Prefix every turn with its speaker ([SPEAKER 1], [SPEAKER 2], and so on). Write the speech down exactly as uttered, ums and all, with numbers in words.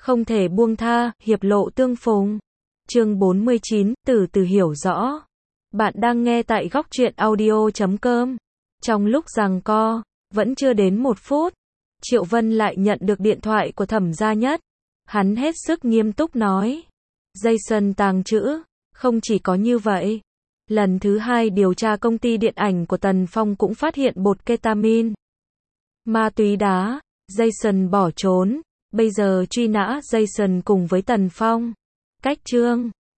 [SPEAKER 1] Không thể buông tha, hiệp lộ tương phùng. Chương bốn mươi chín, từ từ hiểu rõ. Bạn đang nghe tại góc truyện audio chấm com. Trong lúc giằng co, vẫn chưa đến một phút, Triệu Vân lại nhận được điện thoại của Thẩm Gia Nhất. Hắn hết sức nghiêm túc nói. Jason tàng trữ. Không chỉ có như vậy. Lần thứ hai điều tra công ty điện ảnh của Tần Phong cũng phát hiện bột ketamin. Ma túy đá. Jason bỏ trốn. Bây giờ truy nã Jason cùng với Tần Phong. Cách chương